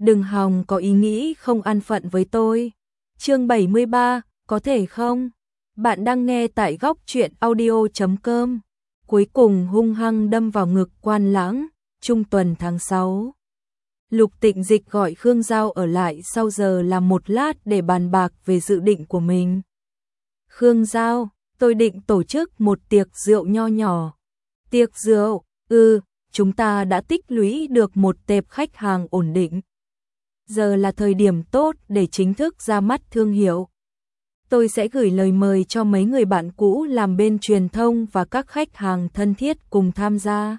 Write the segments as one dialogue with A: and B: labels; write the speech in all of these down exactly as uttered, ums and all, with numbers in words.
A: đừng hòng có ý nghĩ không an phận với tôi. Chương bảy mươi ba, có thể không? Bạn đang nghe tại góc truyện audio chấm com. Cuối cùng hung hăng đâm vào ngực Quan Lãng, trung tuần tháng sáu. Lục Tịnh Dịch gọi Khương Giao ở lại sau giờ làm một lát để bàn bạc về dự định của mình. Khương Giao, tôi định tổ chức một tiệc rượu nho nhỏ. Tiệc rượu? Ừ, chúng ta đã tích lũy được một tệp khách hàng ổn định. Giờ là thời điểm tốt để chính thức ra mắt thương hiệu. Tôi sẽ gửi lời mời cho mấy người bạn cũ làm bên truyền thông và các khách hàng thân thiết cùng tham gia.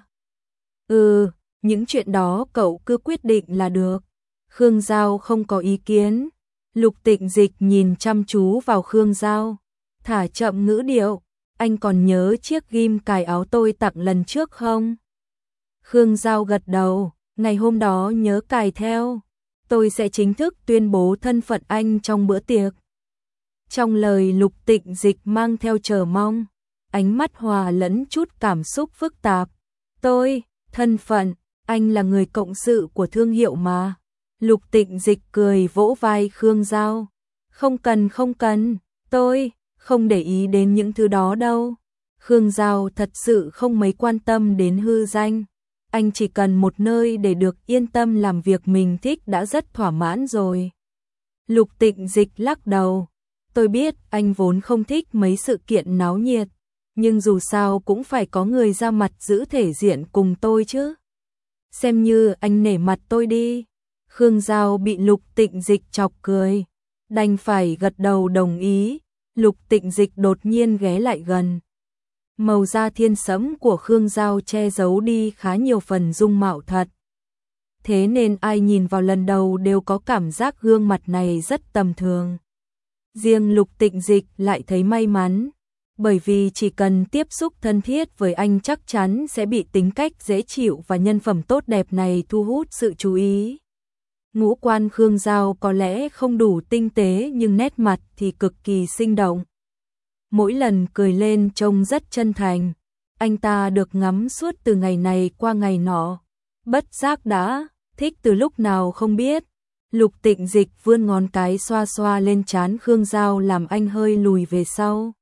A: Ừ, những chuyện đó cậu cứ quyết định là được. Khương Giao không có ý kiến. Lục Tịnh Dịch nhìn chăm chú vào Khương Giao, thả chậm ngữ điệu, anh còn nhớ chiếc ghim cài áo tôi tặng lần trước không? Khương Giao gật đầu, ngày hôm đó nhớ cài theo. Tôi sẽ chính thức tuyên bố thân phận anh trong bữa tiệc. Trong lời Lục Tịnh Dịch mang theo chờ mong, ánh mắt hòa lẫn chút cảm xúc phức tạp. Tôi, thân phận, anh là người cộng sự của thương hiệu mà. Lục Tịnh Dịch cười vỗ vai Khương Giao. Không cần không cần, tôi không để ý đến những thứ đó đâu. Khương Giao thật sự không mấy quan tâm đến hư danh. Anh chỉ cần một nơi để được yên tâm làm việc mình thích đã rất thỏa mãn rồi. Lục Tịnh Dịch lắc đầu. Tôi biết anh vốn không thích mấy sự kiện náo nhiệt, nhưng dù sao cũng phải có người ra mặt giữ thể diện cùng tôi chứ. Xem như anh nể mặt tôi đi. Khương Giao bị Lục Tịnh Dịch chọc cười, đành phải gật đầu đồng ý. Lục Tịnh Dịch đột nhiên ghé lại gần. Màu da thiên sẫm của Khương Giao che giấu đi khá nhiều phần dung mạo thật. Thế nên ai nhìn vào lần đầu đều có cảm giác gương mặt này rất tầm thường. Riêng Lục Tịnh Dịch lại thấy may mắn, bởi vì chỉ cần tiếp xúc thân thiết với anh chắc chắn sẽ bị tính cách dễ chịu và nhân phẩm tốt đẹp này thu hút sự chú ý. Ngũ quan Khương Giao có lẽ không đủ tinh tế nhưng nét mặt thì cực kỳ sinh động. Mỗi lần cười lên trông rất chân thành, anh ta được ngắm suốt từ ngày này qua ngày nọ. Bất giác đã thích từ lúc nào không biết. Lục Tịnh Dịch vươn ngón cái xoa xoa lên trán Khương Giao làm anh hơi lùi về sau.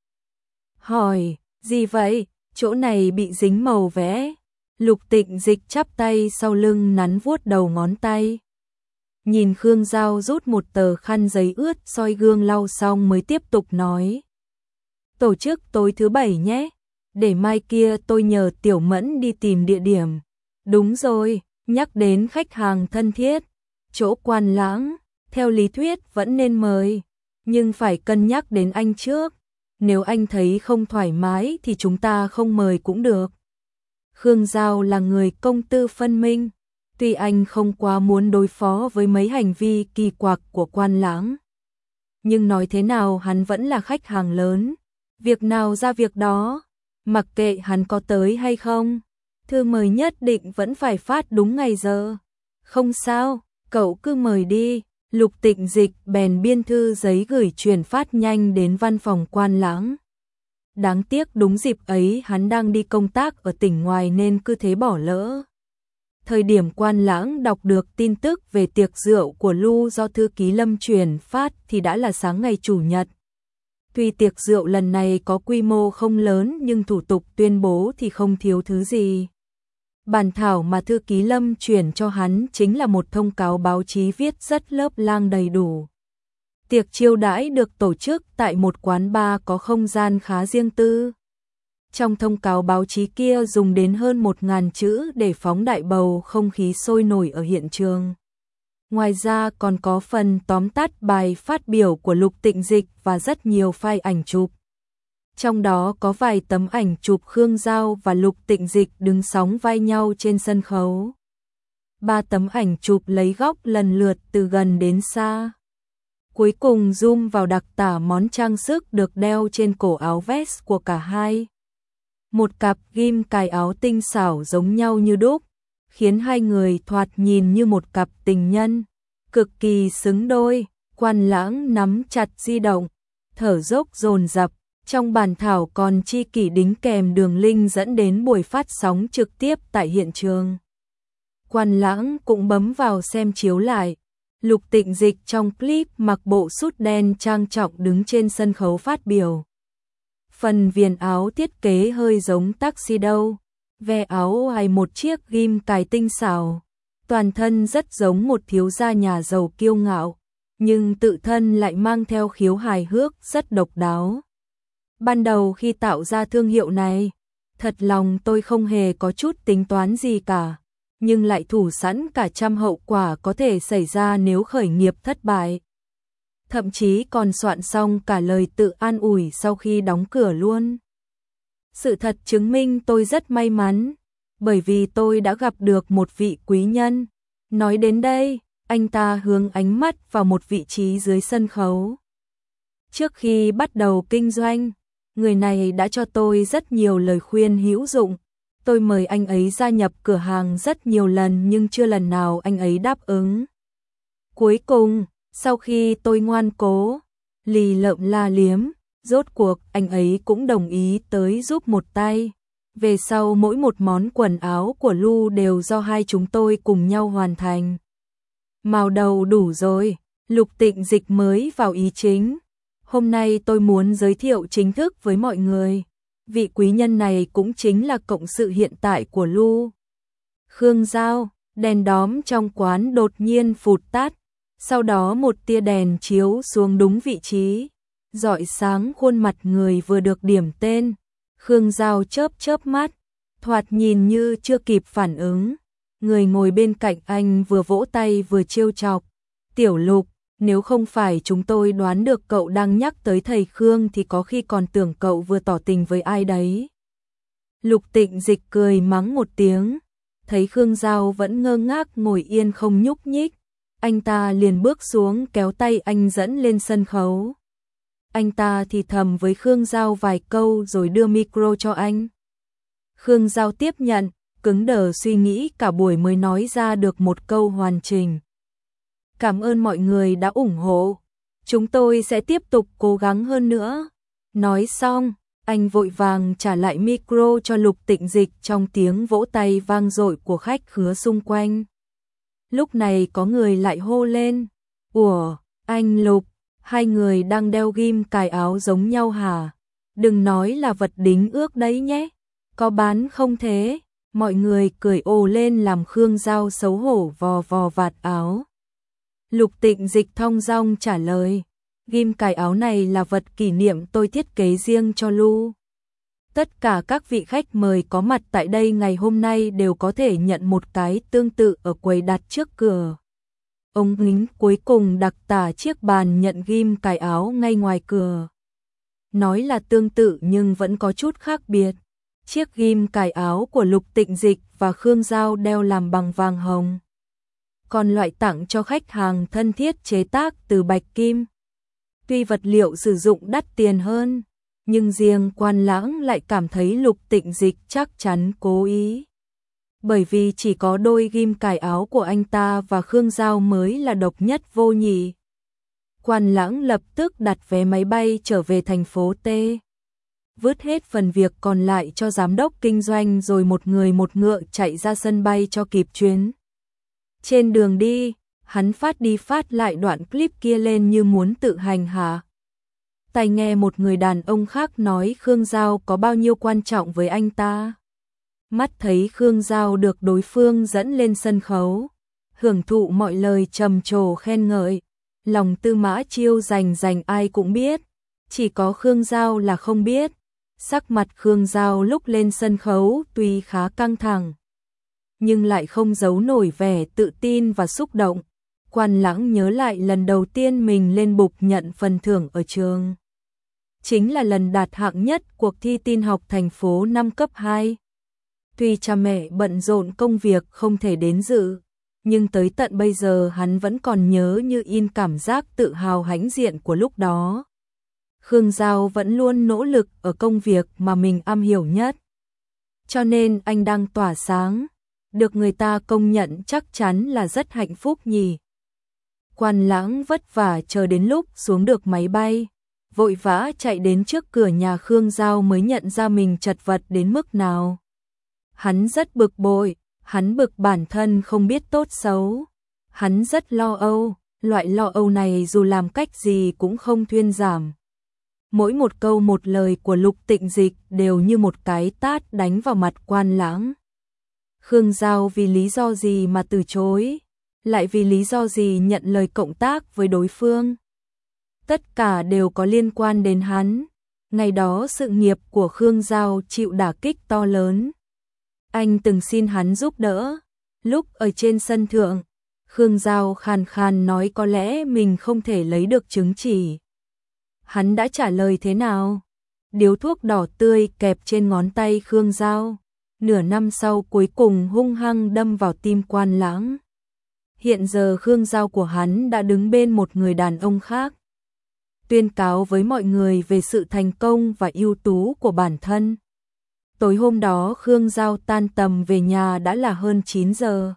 A: Hỏi, gì vậy? Chỗ này bị dính màu vẽ. Lục Tịnh Dịch chắp tay sau lưng nắn vuốt đầu ngón tay. Nhìn Khương Giao rút một tờ khăn giấy ướt soi gương lau xong mới tiếp tục nói. Tổ chức tối thứ bảy nhé, để mai kia tôi nhờ Tiểu Mẫn đi tìm địa điểm. Đúng rồi, nhắc đến khách hàng thân thiết, chỗ Quan Lãng, theo lý thuyết vẫn nên mời, nhưng phải cân nhắc đến anh trước. Nếu anh thấy không thoải mái thì chúng ta không mời cũng được. Khương Giao là người công tư phân minh, tuy anh không quá muốn đối phó với mấy hành vi kỳ quặc của Quan Lãng, nhưng nói thế nào hắn vẫn là khách hàng lớn. Việc nào ra việc đó, mặc kệ hắn có tới hay không, thư mời nhất định vẫn phải phát đúng ngày giờ. Không sao, cậu cứ mời đi. Lục Tịnh Dịch bèn biên thư giấy gửi truyền phát nhanh đến văn phòng Quan Lãng. Đáng tiếc đúng dịp ấy hắn đang đi công tác ở tỉnh ngoài nên cứ thế bỏ lỡ. Thời điểm Quan Lãng đọc được tin tức về tiệc rượu của Lu do thư ký Lâm truyền phát thì đã là sáng ngày Chủ nhật. Tuy tiệc rượu lần này có quy mô không lớn nhưng thủ tục tuyên bố thì không thiếu thứ gì. Bản thảo mà thư ký Lâm chuyển cho hắn chính là một thông cáo báo chí viết rất lớp lang đầy đủ. Tiệc chiêu đãi được tổ chức tại một quán bar có không gian khá riêng tư. Trong thông cáo báo chí kia dùng đến hơn một ngàn chữ để phóng đại bầu không khí sôi nổi ở hiện trường. Ngoài ra còn có phần tóm tắt bài phát biểu của Lục Tịnh Dịch và rất nhiều file ảnh chụp. Trong đó có vài tấm ảnh chụp Khương Giao và Lục Tịnh Dịch đứng sóng vai nhau trên sân khấu. Ba tấm ảnh chụp lấy góc lần lượt từ gần đến xa. Cuối cùng zoom vào đặc tả món trang sức được đeo trên cổ áo vest của cả hai. Một cặp ghim cài áo tinh xảo giống nhau như đúc, khiến hai người thoạt nhìn như một cặp tình nhân, cực kỳ xứng đôi. Quan Lãng nắm chặt di động, thở dốc dồn dập. Trong bản thảo còn chi kỷ đính kèm đường link dẫn đến buổi phát sóng trực tiếp tại hiện trường. Quan Lãng cũng bấm vào xem chiếu lại, Lục Tịnh Dịch trong clip mặc bộ sút đen trang trọng đứng trên sân khấu phát biểu. Phần viền áo thiết kế hơi giống tuxedo, ve áo hay một chiếc ghim cài tinh xảo. Toàn thân rất giống một thiếu gia nhà giàu kiêu ngạo, nhưng tự thân lại mang theo khiếu hài hước rất độc đáo. Ban đầu khi tạo ra thương hiệu này, thật lòng tôi không hề có chút tính toán gì cả, nhưng lại thủ sẵn cả trăm hậu quả có thể xảy ra nếu khởi nghiệp thất bại. Thậm chí còn soạn xong cả lời tự an ủi sau khi đóng cửa luôn. Sự thật chứng minh tôi rất may mắn, bởi vì tôi đã gặp được một vị quý nhân. Nói đến đây, anh ta hướng ánh mắt vào một vị trí dưới sân khấu. Trước khi bắt đầu kinh doanh, người này đã cho tôi rất nhiều lời khuyên hữu dụng. Tôi mời anh ấy gia nhập cửa hàng rất nhiều lần nhưng chưa lần nào anh ấy đáp ứng. Cuối cùng, sau khi tôi ngoan cố, lì lợm la liếm, rốt cuộc anh ấy cũng đồng ý tới giúp một tay. Về sau mỗi một món quần áo của Lu đều do hai chúng tôi cùng nhau hoàn thành. Màu đầu đủ rồi, Lục Tịnh Dịch mới vào ý chính. Hôm nay tôi muốn giới thiệu chính thức với mọi người. Vị quý nhân này cũng chính là cộng sự hiện tại của Lu. Khương Giao, đèn đóm trong quán đột nhiên phụt tắt. Sau đó một tia đèn chiếu xuống đúng vị trí, rọi sáng khuôn mặt người vừa được điểm tên. Khương Giao chớp chớp mắt, thoạt nhìn như chưa kịp phản ứng. Người ngồi bên cạnh anh vừa vỗ tay vừa trêu chọc. Tiểu Lục, nếu không phải chúng tôi đoán được cậu đang nhắc tới thầy Khương thì có khi còn tưởng cậu vừa tỏ tình với ai đấy. Lục Tịnh Dịch cười mắng một tiếng, thấy Khương Giao vẫn ngơ ngác ngồi yên không nhúc nhích. Anh ta liền bước xuống kéo tay anh dẫn lên sân khấu. Anh ta thì thầm với Khương Giao vài câu rồi đưa micro cho anh. Khương Giao tiếp nhận, cứng đờ suy nghĩ cả buổi mới nói ra được một câu hoàn chỉnh. Cảm ơn mọi người đã ủng hộ. Chúng tôi sẽ tiếp tục cố gắng hơn nữa. Nói xong, anh vội vàng trả lại micro cho Lục Tịnh Dịch trong tiếng vỗ tay vang dội của khách khứa xung quanh. Lúc này có người lại hô lên. Ủa, anh Lục, hai người đang đeo ghim cài áo giống nhau hả? Đừng nói là vật đính ước đấy nhé. Có bán không thế? Mọi người cười ồ lên làm Khương Giao xấu hổ vò vò vạt áo. Lục Tịnh Dịch thong dong trả lời. Ghim cài áo này là vật kỷ niệm tôi thiết kế riêng cho Lu. Tất cả các vị khách mời có mặt tại đây ngày hôm nay đều có thể nhận một cái tương tự ở quầy đặt trước cửa. Ông lính cuối cùng đặc tả chiếc bàn nhận ghim cài áo ngay ngoài cửa. Nói là tương tự nhưng vẫn có chút khác biệt. Chiếc ghim cài áo của Lục Tịnh Dịch và Khương Giao đeo làm bằng vàng hồng. Còn loại tặng cho khách hàng thân thiết chế tác từ bạch kim. Tuy vật liệu sử dụng đắt tiền hơn, nhưng riêng Quan Lãng lại cảm thấy Lục Tịnh Dịch chắc chắn cố ý. Bởi vì chỉ có đôi ghim cài áo của anh ta và Khương Giao mới là độc nhất vô nhị. Quan Lãng lập tức đặt vé máy bay trở về thành phố T. Vứt hết phần việc còn lại cho giám đốc kinh doanh rồi một người một ngựa chạy ra sân bay cho kịp chuyến. Trên đường đi, hắn phát đi phát lại đoạn clip kia lên như muốn tự hành hạ. Tai nghe một người đàn ông khác nói Khương Giao có bao nhiêu quan trọng với anh ta. Mắt thấy Khương Giao được đối phương dẫn lên sân khấu, hưởng thụ mọi lời trầm trồ khen ngợi. Lòng Tư Mã Chiêu rành rành ai cũng biết, chỉ có Khương Giao là không biết. Sắc mặt Khương Giao lúc lên sân khấu tuy khá căng thẳng, nhưng lại không giấu nổi vẻ tự tin và xúc động. Quan Lãng nhớ lại lần đầu tiên mình lên bục nhận phần thưởng ở trường. Chính là lần đạt hạng nhất cuộc thi tin học thành phố năm cấp hai. Tuy cha mẹ bận rộn công việc không thể đến dự, nhưng tới tận bây giờ hắn vẫn còn nhớ như in cảm giác tự hào hãnh diện của lúc đó. Khương Giao vẫn luôn nỗ lực ở công việc mà mình am hiểu nhất. Cho nên anh đang tỏa sáng, được người ta công nhận chắc chắn là rất hạnh phúc nhỉ. Quan Lãng vất vả chờ đến lúc xuống được máy bay, vội vã chạy đến trước cửa nhà Khương Giao mới nhận ra mình chật vật đến mức nào. Hắn rất bực bội, hắn bực bản thân không biết tốt xấu. Hắn rất lo âu, loại lo âu này dù làm cách gì cũng không thuyên giảm. Mỗi một câu một lời của Lục Tịnh Dịch đều như một cái tát đánh vào mặt Quan Lãng. Khương Giao vì lý do gì mà từ chối, lại vì lý do gì nhận lời cộng tác với đối phương. Tất cả đều có liên quan đến hắn. Ngày đó sự nghiệp của Khương Giao chịu đả kích to lớn. Anh từng xin hắn giúp đỡ. Lúc ở trên sân thượng, Khương Giao khàn khàn nói có lẽ mình không thể lấy được chứng chỉ. Hắn đã trả lời thế nào? Điếu thuốc đỏ tươi kẹp trên ngón tay Khương Giao. Nửa năm sau cuối cùng hung hăng đâm vào tim Quan Lãng. Hiện giờ Khương Giao của hắn đã đứng bên một người đàn ông khác. Tuyên cáo với mọi người về sự thành công và ưu tú của bản thân. Tối hôm đó Khương Giao tan tầm về nhà đã là hơn chín giờ.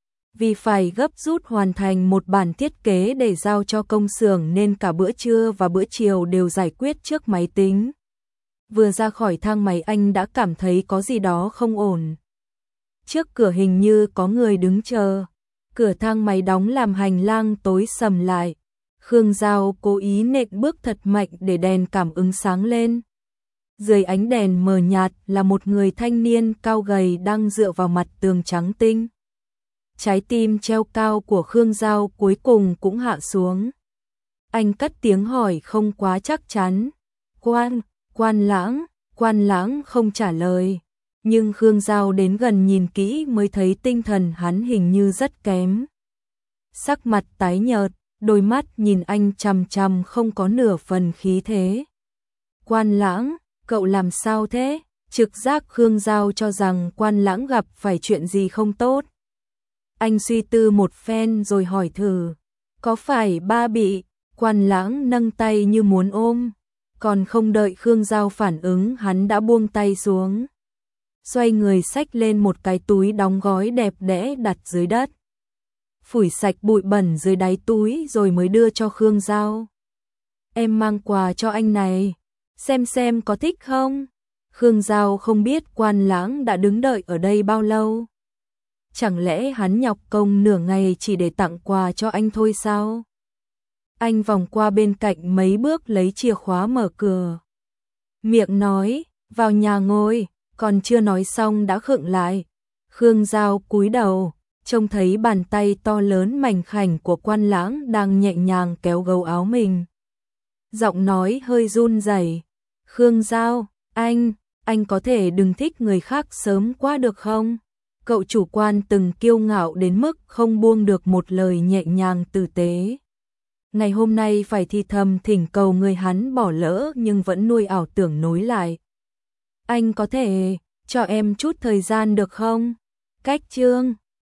A: Vì phải gấp rút hoàn thành một bản thiết kế để giao cho công xưởng nên cả bữa trưa và bữa chiều đều giải quyết trước máy tính. Vừa ra khỏi thang máy anh đã cảm thấy có gì đó không ổn. Trước cửa hình như có người đứng chờ. Cửa thang máy đóng làm hành lang tối sầm lại. Khương Giao cố ý nện bước thật mạnh để đèn cảm ứng sáng lên. Dưới ánh đèn mờ nhạt là một người thanh niên cao gầy đang dựa vào mặt tường trắng tinh. Trái tim treo cao của Khương Giao cuối cùng cũng hạ xuống. Anh cất tiếng hỏi không quá chắc chắn. Quan, Quan Lãng, Quan Lãng không trả lời. Nhưng Khương Giao đến gần nhìn kỹ mới thấy tinh thần hắn hình như rất kém. Sắc mặt tái nhợt, đôi mắt nhìn anh chằm chằm không có nửa phần khí thế. Quan Lãng, cậu làm sao thế? Trực giác Khương Giao cho rằng Quan Lãng gặp phải chuyện gì không tốt. Anh suy tư một phen rồi hỏi thử. Có phải ba bị? Quan Lãng nâng tay như muốn ôm. Còn không đợi Khương Giao phản ứng hắn đã buông tay xuống. Xoay người xách lên một cái túi đóng gói đẹp đẽ đặt dưới đất. Phủi sạch bụi bẩn dưới đáy túi rồi mới đưa cho Khương Giao. Em mang quà cho anh này. Xem xem có thích không? Khương Giao không biết Quan Lãng đã đứng đợi ở đây bao lâu. Chẳng lẽ hắn nhọc công nửa ngày chỉ để tặng quà cho anh thôi sao? Anh vòng qua bên cạnh mấy bước lấy chìa khóa mở cửa. Miệng nói, vào nhà ngồi, còn chưa nói xong đã khựng lại. Khương Giao cúi đầu, trông thấy bàn tay to lớn mảnh khảnh của Quan Lãng đang nhẹ nhàng kéo gấu áo mình. Giọng nói hơi run rẩy. Khương Giao, anh, anh có thể đừng thích người khác sớm quá được không? Cậu chủ Quan từng kiêu ngạo đến mức không buông được một lời nhẹ nhàng tử tế. Ngày hôm nay phải thì thầm thỉnh cầu người hắn bỏ lỡ nhưng vẫn nuôi ảo tưởng nối lại. Anh có thể cho em chút thời gian được không? Cách chương